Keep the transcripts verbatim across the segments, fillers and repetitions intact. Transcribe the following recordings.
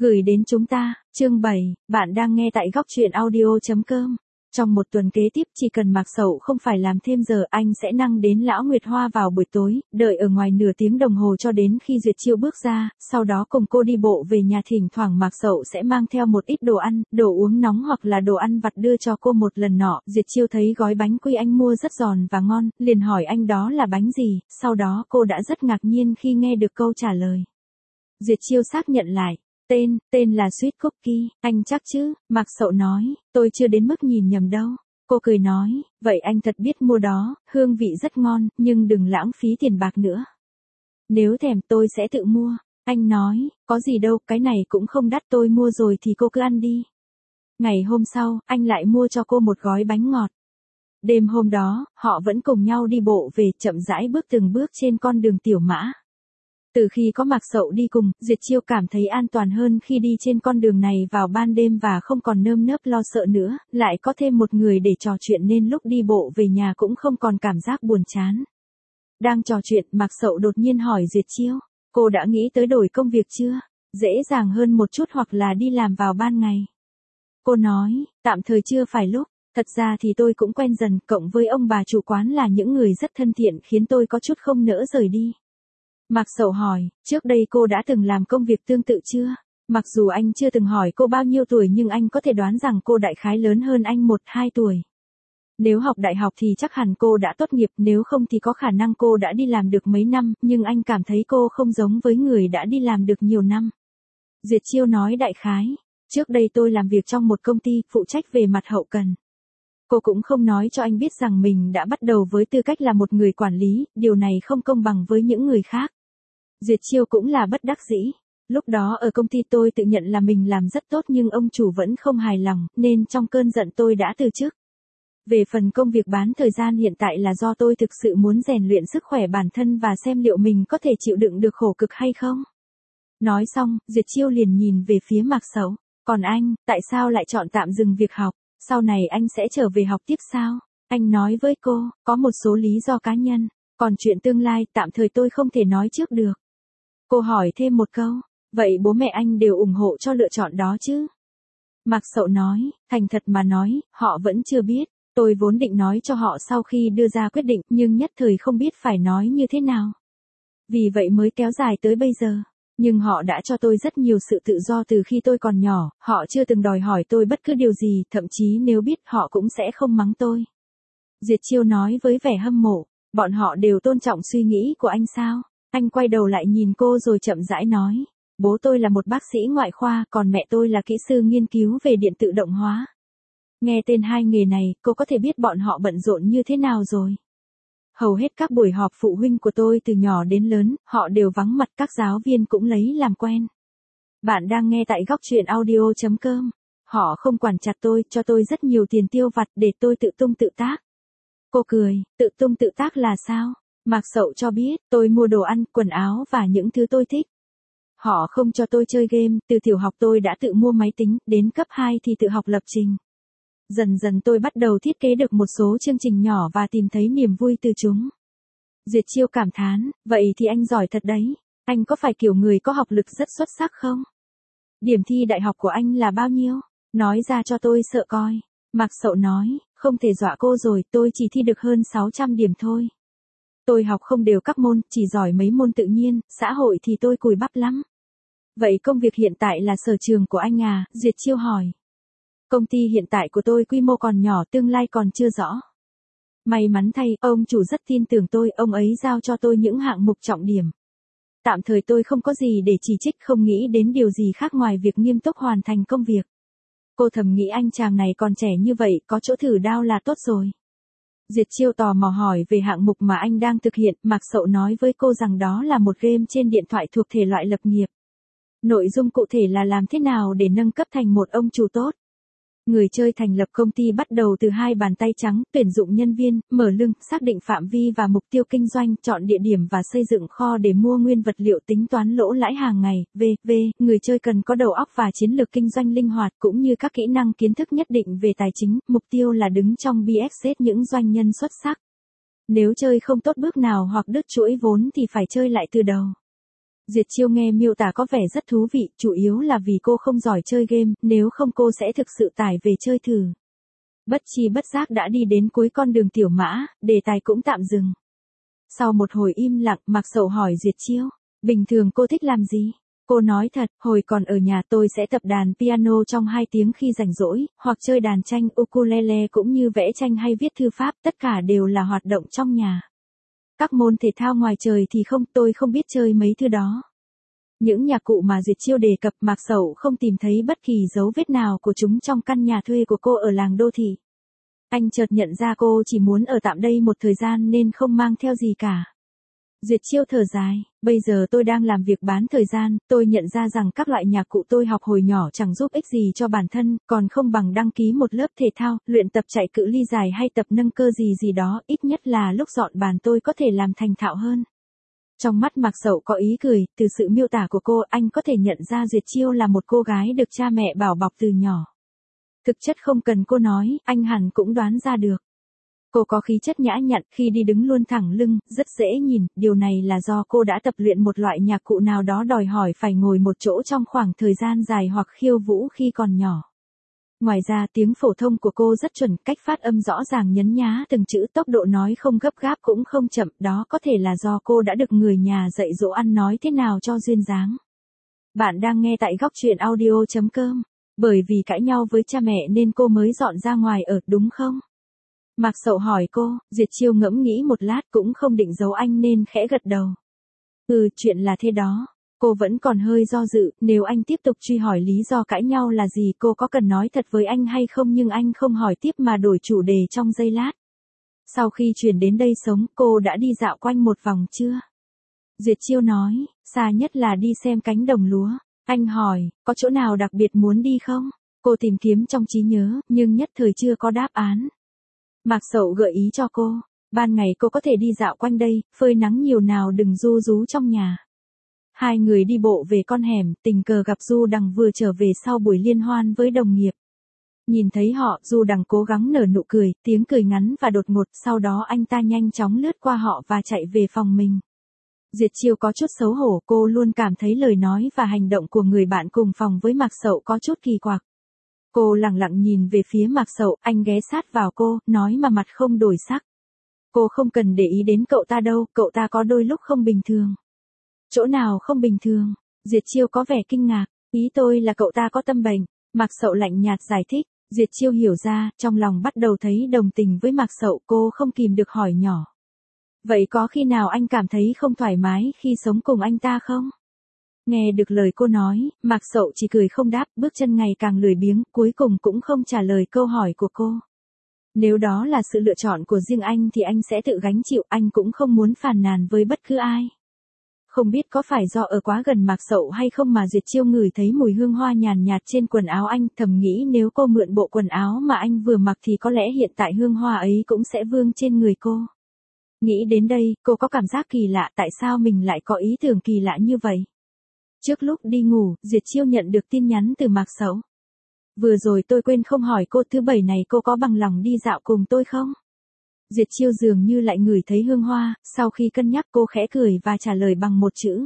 Gửi đến chúng ta, chương bảy, bạn đang nghe tại góc truyện audio.com. Trong một tuần kế tiếp chỉ cần Mạc Sầu không phải làm thêm giờ anh sẽ năng đến Lão Nguyệt Hoa vào buổi tối, đợi ở ngoài nửa tiếng đồng hồ cho đến khi Duyệt Chiêu bước ra, sau đó cùng cô đi bộ về nhà. Thỉnh thoảng Mạc Sầu sẽ mang theo một ít đồ ăn, đồ uống nóng hoặc là đồ ăn vặt đưa cho cô. Một lần nọ, Duyệt Chiêu thấy gói bánh quy anh mua rất giòn và ngon, liền hỏi anh đó là bánh gì, sau đó cô đã rất ngạc nhiên khi nghe được câu trả lời. Duyệt Chiêu xác nhận lại. Tên, tên là Sweet Cookie, anh chắc chứ? Mạc Sầu nói, tôi chưa đến mức nhìn nhầm đâu. Cô cười nói, vậy anh thật biết mua đó, hương vị rất ngon, nhưng đừng lãng phí tiền bạc nữa. Nếu thèm tôi sẽ tự mua. Anh nói, có gì đâu, cái này cũng không đắt, tôi mua rồi thì cô cứ ăn đi. Ngày hôm sau, anh lại mua cho cô một gói bánh ngọt. Đêm hôm đó, họ vẫn cùng nhau đi bộ về, chậm rãi bước từng bước trên con đường tiểu mã. Từ khi có Mạc Sầu đi cùng, Duyệt Chiêu cảm thấy an toàn hơn khi đi trên con đường này vào ban đêm và không còn nơm nớp lo sợ nữa, lại có thêm một người để trò chuyện nên lúc đi bộ về nhà cũng không còn cảm giác buồn chán. Đang trò chuyện, Mạc Sầu đột nhiên hỏi Duyệt Chiêu, cô đã nghĩ tới đổi công việc chưa? Dễ dàng hơn một chút hoặc là đi làm vào ban ngày? Cô nói, tạm thời chưa phải lúc, thật ra thì tôi cũng quen dần, cộng với ông bà chủ quán là những người rất thân thiện khiến tôi có chút không nỡ rời đi. Mạc Sầu hỏi, trước đây cô đã từng làm công việc tương tự chưa? Mặc dù anh chưa từng hỏi cô bao nhiêu tuổi nhưng anh có thể đoán rằng cô đại khái lớn hơn anh một hai tuổi. Nếu học đại học thì chắc hẳn cô đã tốt nghiệp, nếu không thì có khả năng cô đã đi làm được mấy năm, nhưng anh cảm thấy cô không giống với người đã đi làm được nhiều năm. Duyệt Chiêu nói đại khái, trước đây tôi làm việc trong một công ty, phụ trách về mặt hậu cần. Cô cũng không nói cho anh biết rằng mình đã bắt đầu với tư cách là một người quản lý, điều này không công bằng với những người khác. Duyệt Chiêu cũng là bất đắc dĩ. Lúc đó ở công ty tôi tự nhận là mình làm rất tốt nhưng ông chủ vẫn không hài lòng, nên trong cơn giận tôi đã từ chức. Về phần công việc bán thời gian hiện tại là do tôi thực sự muốn rèn luyện sức khỏe bản thân và xem liệu mình có thể chịu đựng được khổ cực hay không. Nói xong, Duyệt Chiêu liền nhìn về phía Mạc Sầu. Còn anh, tại sao lại chọn tạm dừng việc học? Sau này anh sẽ trở về học tiếp sao? Anh nói với cô, có một số lý do cá nhân, còn chuyện tương lai tạm thời tôi không thể nói trước được. Cô hỏi thêm một câu, vậy bố mẹ anh đều ủng hộ cho lựa chọn đó chứ? Mạc Sầu nói, thành thật mà nói, họ vẫn chưa biết, tôi vốn định nói cho họ sau khi đưa ra quyết định nhưng nhất thời không biết phải nói như thế nào. Vì vậy mới kéo dài tới bây giờ. Nhưng họ đã cho tôi rất nhiều sự tự do từ khi tôi còn nhỏ, họ chưa từng đòi hỏi tôi bất cứ điều gì, thậm chí nếu biết họ cũng sẽ không mắng tôi. Duyệt Chiêu nói với vẻ hâm mộ, bọn họ đều tôn trọng suy nghĩ của anh sao? Anh quay đầu lại nhìn cô rồi chậm rãi nói, bố tôi là một bác sĩ ngoại khoa, còn mẹ tôi là kỹ sư nghiên cứu về điện tự động hóa. Nghe tên hai nghề này, cô có thể biết bọn họ bận rộn như thế nào rồi. Hầu hết các buổi họp phụ huynh của tôi từ nhỏ đến lớn, họ đều vắng mặt, các giáo viên cũng lấy làm quen. Bạn đang nghe tại góc truyện audio.com. Họ không quản chặt tôi, cho tôi rất nhiều tiền tiêu vặt để tôi tự tung tự tác. Cô cười, tự tung tự tác là sao? Mạc Sầu cho biết, tôi mua đồ ăn, quần áo và những thứ tôi thích. Họ không cho tôi chơi game, từ tiểu học tôi đã tự mua máy tính, đến cấp hai thì tự học lập trình. Dần dần tôi bắt đầu thiết kế được một số chương trình nhỏ và tìm thấy niềm vui từ chúng. Duyệt Chiêu cảm thán, vậy thì anh giỏi thật đấy, anh có phải kiểu người có học lực rất xuất sắc không? Điểm thi đại học của anh là bao nhiêu? Nói ra cho tôi sợ coi. Mạc Sầu nói, không thể dọa cô rồi, tôi chỉ thi được hơn sáu trăm điểm thôi. Tôi học không đều các môn, chỉ giỏi mấy môn tự nhiên, xã hội thì tôi cùi bắp lắm. Vậy công việc hiện tại là sở trường của anh à? Duyệt Chiêu hỏi. Công ty hiện tại của tôi quy mô còn nhỏ, tương lai còn chưa rõ. May mắn thay, ông chủ rất tin tưởng tôi, ông ấy giao cho tôi những hạng mục trọng điểm. Tạm thời tôi không có gì để chỉ trích, không nghĩ đến điều gì khác ngoài việc nghiêm túc hoàn thành công việc. Cô thầm nghĩ anh chàng này còn trẻ như vậy, có chỗ thử đao là tốt rồi. Duyệt Chiêu tò mò hỏi về hạng mục mà anh đang thực hiện, Mạc Sầu nói với cô rằng đó là một game trên điện thoại thuộc thể loại lập nghiệp. Nội dung cụ thể là làm thế nào để nâng cấp thành một ông chủ tốt. Người chơi thành lập công ty bắt đầu từ hai bàn tay trắng, tuyển dụng nhân viên, mở lương, xác định phạm vi và mục tiêu kinh doanh, chọn địa điểm và xây dựng kho để mua nguyên vật liệu, tính toán lỗ lãi hàng ngày, vân vân Người chơi cần có đầu óc và chiến lược kinh doanh linh hoạt cũng như các kỹ năng kiến thức nhất định về tài chính, mục tiêu là đứng trong bê ép xê những doanh nhân xuất sắc. Nếu chơi không tốt bước nào hoặc đứt chuỗi vốn thì phải chơi lại từ đầu. Duyệt Chiêu nghe miêu tả có vẻ rất thú vị, chủ yếu là vì cô không giỏi chơi game, nếu không cô sẽ thực sự tải về chơi thử. Bất chi bất giác đã đi đến cuối con đường tiểu mã, đề tài cũng tạm dừng. Sau một hồi im lặng, Mạc Sậu hỏi Duyệt Chiêu, bình thường cô thích làm gì? Cô nói thật, hồi còn ở nhà tôi sẽ tập đàn piano trong hai tiếng khi rảnh rỗi, hoặc chơi đàn tranh ukulele cũng như vẽ tranh hay viết thư pháp, tất cả đều là hoạt động trong nhà. Các môn thể thao ngoài trời thì không, tôi không biết chơi mấy thứ đó. Những nhạc cụ mà Duyệt Chiêu đề cập Mạc Sậu không tìm thấy bất kỳ dấu vết nào của chúng trong căn nhà thuê của cô ở làng đô thị. Anh chợt nhận ra cô chỉ muốn ở tạm đây một thời gian nên không mang theo gì cả. Duyệt Chiêu thở dài, bây giờ tôi đang làm việc bán thời gian, tôi nhận ra rằng các loại nhạc cụ tôi học hồi nhỏ chẳng giúp ích gì cho bản thân, còn không bằng đăng ký một lớp thể thao, luyện tập chạy cự ly dài hay tập nâng cơ gì gì đó, ít nhất là lúc dọn bàn tôi có thể làm thành thạo hơn. Trong mắt Mạc Sậu có ý cười, từ sự miêu tả của cô anh có thể nhận ra Duyệt Chiêu là một cô gái được cha mẹ bảo bọc từ nhỏ. Thực chất không cần cô nói, anh hẳn cũng đoán ra được. Cô có khí chất nhã nhặn, khi đi đứng luôn thẳng lưng, rất dễ nhìn, điều này là do cô đã tập luyện một loại nhạc cụ nào đó đòi hỏi phải ngồi một chỗ trong khoảng thời gian dài hoặc khiêu vũ khi còn nhỏ. Ngoài ra tiếng phổ thông của cô rất chuẩn, cách phát âm rõ ràng nhấn nhá từng chữ, tốc độ nói không gấp gáp cũng không chậm, đó có thể là do cô đã được người nhà dạy dỗ ăn nói thế nào cho duyên dáng. Bạn đang nghe tại góc truyện audio chấm com. Bởi vì cãi nhau với cha mẹ nên cô mới dọn ra ngoài ở, đúng không? Mạc Sậu hỏi cô, Duyệt Chiêu ngẫm nghĩ một lát cũng không định giấu anh nên khẽ gật đầu. Ừ, chuyện là thế đó. Cô vẫn còn hơi do dự, nếu anh tiếp tục truy hỏi lý do cãi nhau là gì cô có cần nói thật với anh hay không, nhưng anh không hỏi tiếp mà đổi chủ đề trong giây lát. Sau khi chuyển đến đây sống, cô đã đi dạo quanh một vòng chưa? Duyệt Chiêu nói, xa nhất là đi xem cánh đồng lúa. Anh hỏi, có chỗ nào đặc biệt muốn đi không? Cô tìm kiếm trong trí nhớ, nhưng nhất thời chưa có đáp án. Mạc Sậu gợi ý cho cô, ban ngày cô có thể đi dạo quanh đây, phơi nắng nhiều nào đừng ru rú trong nhà. Hai người đi bộ về con hẻm, tình cờ gặp Du Đằng vừa trở về sau buổi liên hoan với đồng nghiệp. Nhìn thấy họ, Du Đằng cố gắng nở nụ cười, tiếng cười ngắn và đột ngột, sau đó anh ta nhanh chóng lướt qua họ và chạy về phòng mình. Duyệt Chiêu có chút xấu hổ, cô luôn cảm thấy lời nói và hành động của người bạn cùng phòng với Mạc Sậu có chút kỳ quặc. Cô lặng lặng nhìn về phía Mạc Sậu, anh ghé sát vào cô, nói mà mặt không đổi sắc. Cô không cần để ý đến cậu ta đâu, cậu ta có đôi lúc không bình thường. Chỗ nào không bình thường? Duyệt Chiêu có vẻ kinh ngạc, ý tôi là cậu ta có tâm bệnh. Mạc Sậu lạnh nhạt giải thích, Duyệt Chiêu hiểu ra, trong lòng bắt đầu thấy đồng tình với Mạc Sậu, cô không kìm được hỏi nhỏ. Vậy có khi nào anh cảm thấy không thoải mái khi sống cùng anh ta không? Nghe được lời cô nói, Mạc Sậu chỉ cười không đáp, bước chân ngày càng lười biếng, cuối cùng cũng không trả lời câu hỏi của cô. Nếu đó là sự lựa chọn của riêng anh thì anh sẽ tự gánh chịu, anh cũng không muốn phàn nàn với bất cứ ai. Không biết có phải do ở quá gần Mạc Sậu hay không mà Duyệt Chiêu ngửi thấy mùi hương hoa nhàn nhạt trên quần áo anh, thầm nghĩ nếu cô mượn bộ quần áo mà anh vừa mặc thì có lẽ hiện tại hương hoa ấy cũng sẽ vương trên người cô. Nghĩ đến đây, cô có cảm giác kỳ lạ, tại sao mình lại có ý tưởng kỳ lạ như vậy? Trước lúc đi ngủ, Duyệt Chiêu nhận được tin nhắn từ Mạc Sậu. Vừa rồi tôi quên không hỏi cô, thứ bảy này cô có bằng lòng đi dạo cùng tôi không? Duyệt Chiêu dường như lại ngửi thấy hương hoa, sau khi cân nhắc cô khẽ cười và trả lời bằng một chữ.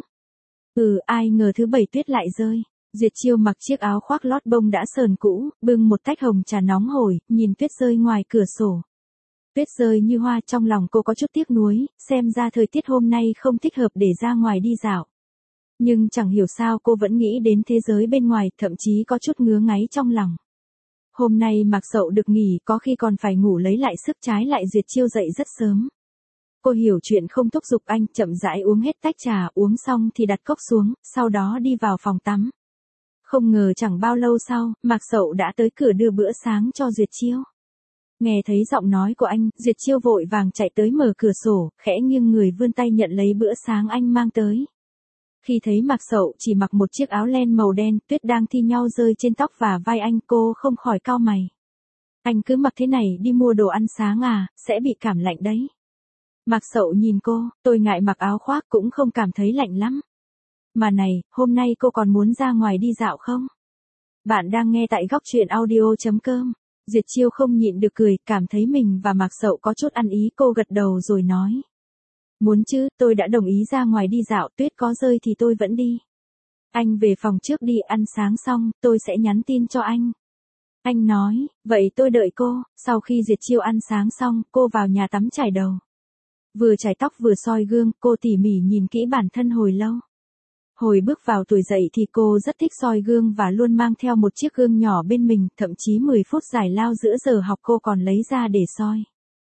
Ừ, ai ngờ thứ bảy tuyết lại rơi. Duyệt Chiêu mặc chiếc áo khoác lót bông đã sờn cũ, bưng một tách hồng trà nóng hổi, nhìn tuyết rơi ngoài cửa sổ. Tuyết rơi như hoa, trong lòng cô có chút tiếc nuối, xem ra thời tiết hôm nay không thích hợp để ra ngoài đi dạo. Nhưng chẳng hiểu sao cô vẫn nghĩ đến thế giới bên ngoài, thậm chí có chút ngứa ngáy trong lòng. Hôm nay Mạc Sậu được nghỉ, có khi còn phải ngủ lấy lại sức, trái lại Duyệt Chiêu dậy rất sớm. Cô hiểu chuyện không thúc giục anh, chậm rãi uống hết tách trà, uống xong thì đặt cốc xuống, sau đó đi vào phòng tắm. Không ngờ chẳng bao lâu sau, Mạc Sậu đã tới cửa đưa bữa sáng cho Duyệt Chiêu. Nghe thấy giọng nói của anh, Duyệt Chiêu vội vàng chạy tới mở cửa sổ, khẽ nghiêng người vươn tay nhận lấy bữa sáng anh mang tới. Khi thấy Mạc Sậu chỉ mặc một chiếc áo len màu đen, tuyết đang thi nhau rơi trên tóc và vai anh, cô không khỏi cau mày. Anh cứ mặc thế này đi mua đồ ăn sáng à, sẽ bị cảm lạnh đấy. Mạc Sậu nhìn cô, tôi ngại mặc áo khoác cũng không cảm thấy lạnh lắm. Mà này, hôm nay cô còn muốn ra ngoài đi dạo không? Bạn đang nghe tại góc truyện audio chấm com. Duyệt Chiêu không nhịn được cười, cảm thấy mình và Mạc Sậu có chút ăn ý, cô gật đầu rồi nói. Muốn chứ, tôi đã đồng ý ra ngoài đi dạo, tuyết có rơi thì tôi vẫn đi. Anh về phòng trước đi, ăn sáng xong, tôi sẽ nhắn tin cho anh. Anh nói, vậy tôi đợi cô. Sau khi Duyệt Chiêu ăn sáng xong, cô vào nhà tắm chải đầu. Vừa chải tóc vừa soi gương, cô tỉ mỉ nhìn kỹ bản thân hồi lâu. Hồi bước vào tuổi dậy thì cô rất thích soi gương và luôn mang theo một chiếc gương nhỏ bên mình, thậm chí mười phút giải lao giữa giờ học cô còn lấy ra để soi.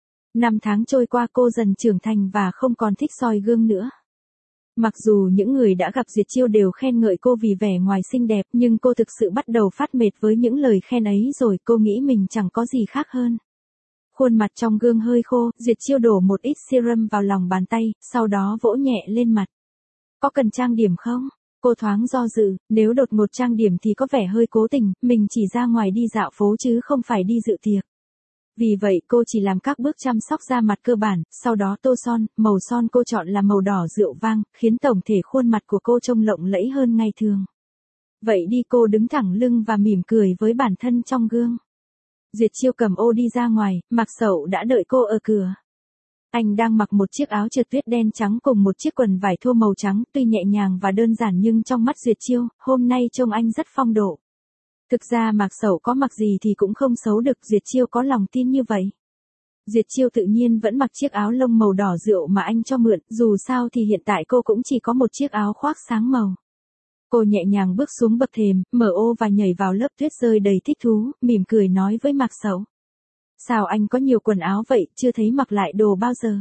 Năm tháng trôi qua cô dần trưởng thành và không còn thích soi gương nữa. Mặc dù những người đã gặp Duyệt Chiêu đều khen ngợi cô vì vẻ ngoài xinh đẹp, nhưng cô thực sự bắt đầu phát mệt với những lời khen ấy rồi, cô nghĩ mình chẳng có gì khác hơn. Khuôn mặt trong gương hơi khô, Duyệt Chiêu đổ một ít serum vào lòng bàn tay, sau đó vỗ nhẹ lên mặt. Có cần trang điểm không? Cô thoáng do dự, nếu đột ngột trang điểm thì có vẻ hơi cố tình, mình chỉ ra ngoài đi dạo phố chứ không phải đi dự tiệc. Vì vậy cô chỉ làm các bước chăm sóc da mặt cơ bản, sau đó tô son, màu son cô chọn là màu đỏ rượu vang, khiến tổng thể khuôn mặt của cô trông lộng lẫy hơn ngày thường. Vậy đi, cô đứng thẳng lưng và mỉm cười với bản thân trong gương. Duyệt Chiêu cầm ô đi ra ngoài, Mạc Sậu đã đợi cô ở cửa. Anh đang mặc một chiếc áo trượt tuyết đen trắng cùng một chiếc quần vải thô màu trắng, tuy nhẹ nhàng và đơn giản nhưng trong mắt Duyệt Chiêu, hôm nay trông anh rất phong độ. Thực ra Mạc Sậu có mặc gì thì cũng không xấu được, Duyệt Chiêu có lòng tin như vậy. Duyệt Chiêu tự nhiên vẫn mặc chiếc áo lông màu đỏ rượu mà anh cho mượn, dù sao thì hiện tại cô cũng chỉ có một chiếc áo khoác sáng màu. Cô nhẹ nhàng bước xuống bậc thềm, mở ô và nhảy vào lớp tuyết rơi đầy thích thú, mỉm cười nói với Mạc Sậu. Sao anh có nhiều quần áo vậy, chưa thấy mặc lại đồ bao giờ.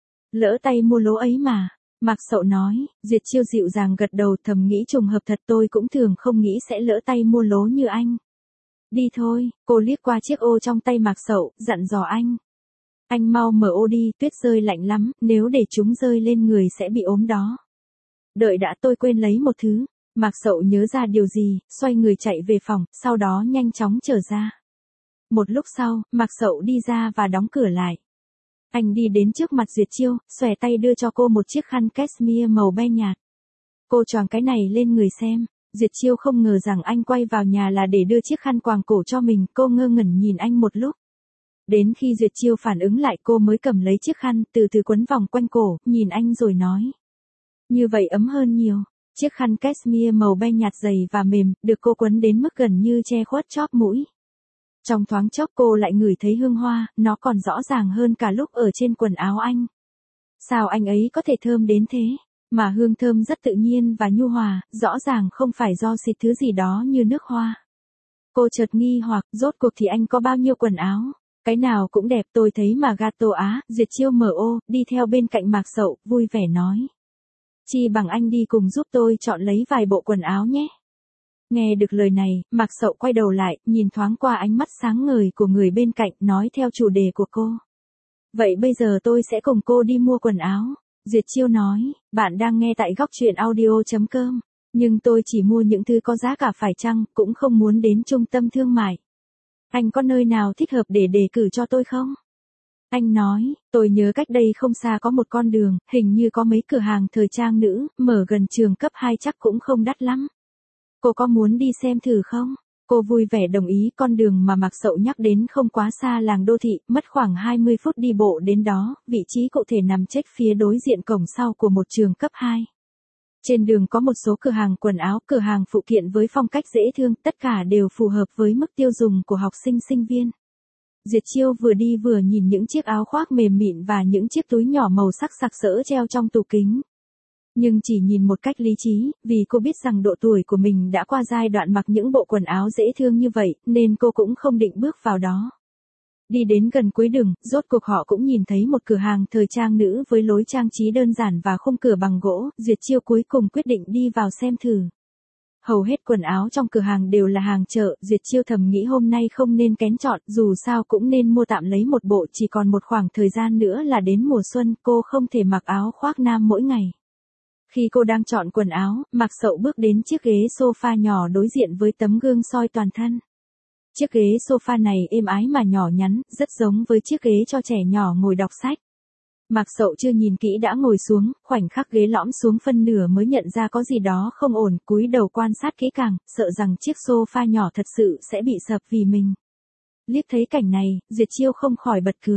Lỡ tay mua lố ấy mà. Mạc Sậu nói. Duyệt Chiêu dịu dàng gật đầu, thầm nghĩ trùng hợp thật, tôi cũng thường không nghĩ sẽ lỡ tay mua lố như anh. Đi thôi, cô liếc qua chiếc ô trong tay Mạc Sậu, dặn dò anh. Anh mau mở ô đi, tuyết rơi lạnh lắm, nếu để chúng rơi lên người sẽ bị ốm đó. Đợi đã, tôi quên lấy một thứ. Mạc Sậu nhớ ra điều gì, xoay người chạy về phòng, sau đó nhanh chóng trở ra. Một lúc sau, Mạc Sậu đi ra và đóng cửa lại. Anh đi đến trước mặt Duyệt Chiêu, xòe tay đưa cho cô một chiếc khăn cashmere màu be nhạt. Cô choàng cái này lên người xem. Duyệt Chiêu không ngờ rằng anh quay vào nhà là để đưa chiếc khăn quàng cổ cho mình, cô ngơ ngẩn nhìn anh một lúc. Đến khi Duyệt Chiêu phản ứng lại cô mới cầm lấy chiếc khăn, từ từ quấn vòng quanh cổ, nhìn anh rồi nói. Như vậy ấm hơn nhiều. Chiếc khăn cashmere màu be nhạt dày và mềm, được cô quấn đến mức gần như che khuất chóp mũi. Trong thoáng chốc cô lại ngửi thấy hương hoa, nó còn rõ ràng hơn cả lúc ở trên quần áo anh. Sao anh ấy có thể thơm đến thế? Mà hương thơm rất tự nhiên và nhu hòa, rõ ràng không phải do xịt thứ gì đó như nước hoa. Cô chợt nghi hoặc, rốt cuộc thì anh có bao nhiêu quần áo? Cái nào cũng đẹp, tôi thấy mà gato á. Duyệt Chiêu mở ô, đi theo bên cạnh Mạc Sậu, vui vẻ nói. Chi bằng anh đi cùng giúp tôi chọn lấy vài bộ quần áo nhé. Nghe được lời này, Mạc Sậu quay đầu lại, nhìn thoáng qua ánh mắt sáng ngời của người bên cạnh, nói theo chủ đề của cô. Vậy bây giờ tôi sẽ cùng cô đi mua quần áo. Duyệt Chiêu nói, bạn đang nghe tại góc truyện audio chấm com. Nhưng tôi chỉ mua những thứ có giá cả phải chăng, cũng không muốn đến trung tâm thương mại. Anh có nơi nào thích hợp để đề cử cho tôi không? Anh nói, tôi nhớ cách đây không xa có một con đường, hình như có mấy cửa hàng thời trang nữ, mở gần trường cấp hai chắc cũng không đắt lắm. Cô có muốn đi xem thử không? Cô vui vẻ đồng ý, con đường mà Mạc Sậu nhắc đến không quá xa làng đô thị, mất khoảng hai mươi phút đi bộ đến đó, vị trí cụ thể nằm chết phía đối diện cổng sau của một trường cấp hai. Trên đường có một số cửa hàng quần áo, cửa hàng phụ kiện với phong cách dễ thương, tất cả đều phù hợp với mức tiêu dùng của học sinh sinh viên. Duyệt Chiêu vừa đi vừa nhìn những chiếc áo khoác mềm mịn và những chiếc túi nhỏ màu sắc sặc sỡ treo trong tủ kính. Nhưng chỉ nhìn một cách lý trí, vì cô biết rằng độ tuổi của mình đã qua giai đoạn mặc những bộ quần áo dễ thương như vậy, nên cô cũng không định bước vào đó. Đi đến gần cuối đường, rốt cuộc họ cũng nhìn thấy một cửa hàng thời trang nữ với lối trang trí đơn giản và khung cửa bằng gỗ, Duyệt Chiêu cuối cùng quyết định đi vào xem thử. Hầu hết quần áo trong cửa hàng đều là hàng chợ, Duyệt Chiêu thầm nghĩ hôm nay không nên kén chọn, dù sao cũng nên mua tạm lấy một bộ, chỉ còn một khoảng thời gian nữa là đến mùa xuân, cô không thể mặc áo khoác nam mỗi ngày. Khi cô đang chọn quần áo, Mạc Sậu bước đến chiếc ghế sofa nhỏ đối diện với tấm gương soi toàn thân. Chiếc ghế sofa này êm ái mà nhỏ nhắn, rất giống với chiếc ghế cho trẻ nhỏ ngồi đọc sách. Mạc Sậu chưa nhìn kỹ đã ngồi xuống, khoảnh khắc ghế lõm xuống phân nửa mới nhận ra có gì đó không ổn, cúi đầu quan sát kỹ càng, sợ rằng chiếc sofa nhỏ thật sự sẽ bị sập vì mình. Liếc thấy cảnh này, Duyệt Chiêu không khỏi bật cười.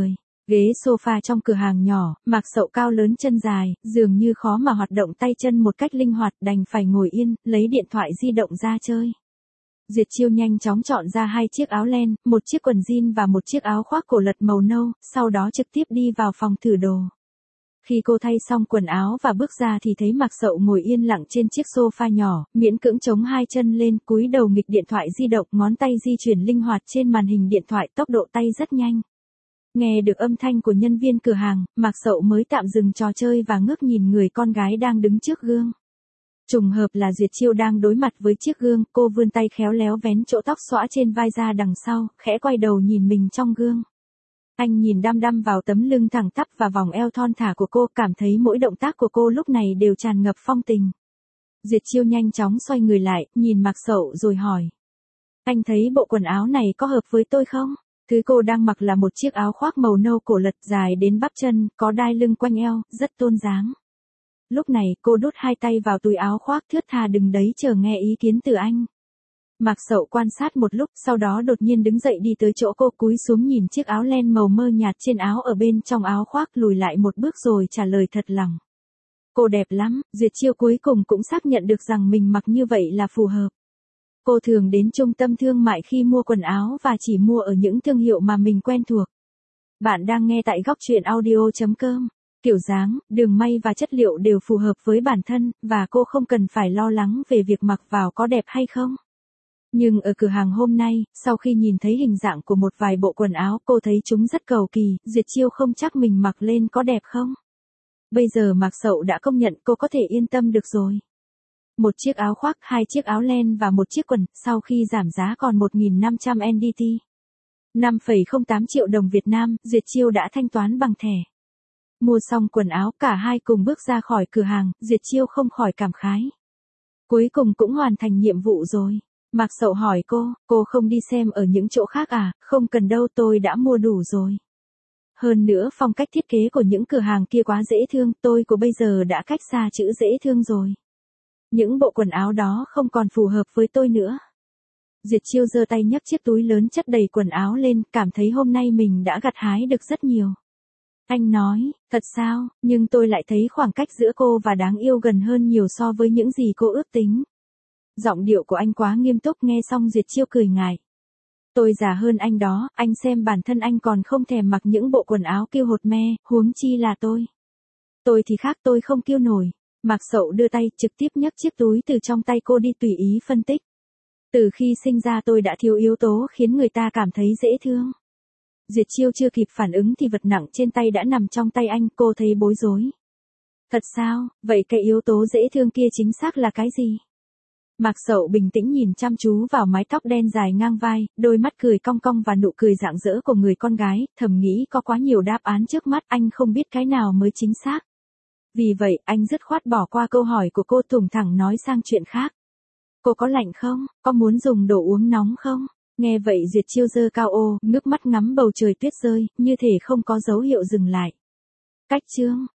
Ghế sofa trong cửa hàng nhỏ, Mạc Sậu cao lớn chân dài, dường như khó mà hoạt động tay chân một cách linh hoạt, đành phải ngồi yên, lấy điện thoại di động ra chơi. Duyệt Chiêu nhanh chóng chọn ra hai chiếc áo len, một chiếc quần jean và một chiếc áo khoác cổ lật màu nâu, sau đó trực tiếp đi vào phòng thử đồ. Khi cô thay xong quần áo và bước ra thì thấy Mạc Sậu ngồi yên lặng trên chiếc sofa nhỏ, miễn cưỡng chống hai chân lên, cúi đầu nghịch điện thoại di động, ngón tay di chuyển linh hoạt trên màn hình điện thoại, tốc độ tay rất nhanh. Nghe được âm thanh của nhân viên cửa hàng, Mạc Sậu mới tạm dừng trò chơi và ngước nhìn người con gái đang đứng trước gương. Trùng hợp là Duyệt Chiêu đang đối mặt với chiếc gương, cô vươn tay khéo léo vén chỗ tóc xõa trên vai ra đằng sau, khẽ quay đầu nhìn mình trong gương. Anh nhìn đăm đăm vào tấm lưng thẳng tắp và vòng eo thon thả của cô, cảm thấy mỗi động tác của cô lúc này đều tràn ngập phong tình. Duyệt Chiêu nhanh chóng xoay người lại, nhìn Mạc Sậu rồi hỏi. Anh thấy bộ quần áo này có hợp với tôi không? Thứ cô đang mặc là một chiếc áo khoác màu nâu cổ lật dài đến bắp chân, có đai lưng quanh eo, rất tôn dáng. Lúc này cô đút hai tay vào túi áo khoác thướt tha đừng đấy chờ nghe ý kiến từ anh. Mạc Sậu quan sát một lúc, sau đó đột nhiên đứng dậy đi tới chỗ cô, cúi xuống nhìn chiếc áo len màu mơ nhạt trên áo ở bên trong áo khoác, lùi lại một bước rồi trả lời thật lòng. Cô đẹp lắm. Duyệt Chiêu cuối cùng cũng xác nhận được rằng mình mặc như vậy là phù hợp. Cô thường đến trung tâm thương mại khi mua quần áo và chỉ mua ở những thương hiệu mà mình quen thuộc. Bạn đang nghe tại góc truyện audio chấm com. Kiểu dáng, đường may và chất liệu đều phù hợp với bản thân, và cô không cần phải lo lắng về việc mặc vào có đẹp hay không. Nhưng ở cửa hàng hôm nay, sau khi nhìn thấy hình dạng của một vài bộ quần áo, cô thấy chúng rất cầu kỳ, Duyệt Chiêu không chắc mình mặc lên có đẹp không. Bây giờ Mạc Sậu đã công nhận, cô có thể yên tâm được rồi. Một chiếc áo khoác, hai chiếc áo len và một chiếc quần, sau khi giảm giá còn một nghìn năm trăm en đê tê. năm phẩy không tám triệu đồng Việt Nam, Duyệt Chiêu đã thanh toán bằng thẻ. Mua xong quần áo, cả hai cùng bước ra khỏi cửa hàng, Duyệt Chiêu không khỏi cảm khái. Cuối cùng cũng hoàn thành nhiệm vụ rồi. Mạc Sậu hỏi cô, cô không đi xem ở những chỗ khác à? Không cần đâu, tôi đã mua đủ rồi. Hơn nữa phong cách thiết kế của những cửa hàng kia quá dễ thương, tôi của bây giờ đã cách xa chữ dễ thương rồi. Những bộ quần áo đó không còn phù hợp với tôi nữa. Duyệt Chiêu giơ tay nhấc chiếc túi lớn chất đầy quần áo lên, cảm thấy hôm nay mình đã gặt hái được rất nhiều. Anh nói, thật sao, nhưng tôi lại thấy khoảng cách giữa cô và đáng yêu gần hơn nhiều so với những gì cô ước tính. Giọng điệu của anh quá nghiêm túc, nghe xong Duyệt Chiêu cười ngại. Tôi già hơn anh đó, anh xem bản thân anh còn không thèm mặc những bộ quần áo kiêu hột me, huống chi là tôi. Tôi thì khác, tôi không kiêu nổi. Mạc Sậu đưa tay trực tiếp nhấc chiếc túi từ trong tay cô đi, tùy ý phân tích. Từ khi sinh ra tôi đã thiếu yếu tố khiến người ta cảm thấy dễ thương. Duyệt Chiêu chưa kịp phản ứng thì vật nặng trên tay đã nằm trong tay anh, cô thấy bối rối. Thật sao, vậy cái yếu tố dễ thương kia chính xác là cái gì? Mạc Sậu bình tĩnh nhìn chăm chú vào mái tóc đen dài ngang vai, đôi mắt cười cong cong và nụ cười rạng rỡ của người con gái, thầm nghĩ có quá nhiều đáp án trước mắt, anh không biết cái nào mới chính xác. Vì vậy, anh dứt khoát bỏ qua câu hỏi của cô, thủng thẳng nói sang chuyện khác. Cô có lạnh không? Có muốn dùng đồ uống nóng không? Nghe vậy Duyệt Chiêu giơ cao ô, ngước mắt ngắm bầu trời tuyết rơi, như thể không có dấu hiệu dừng lại. Cách chương,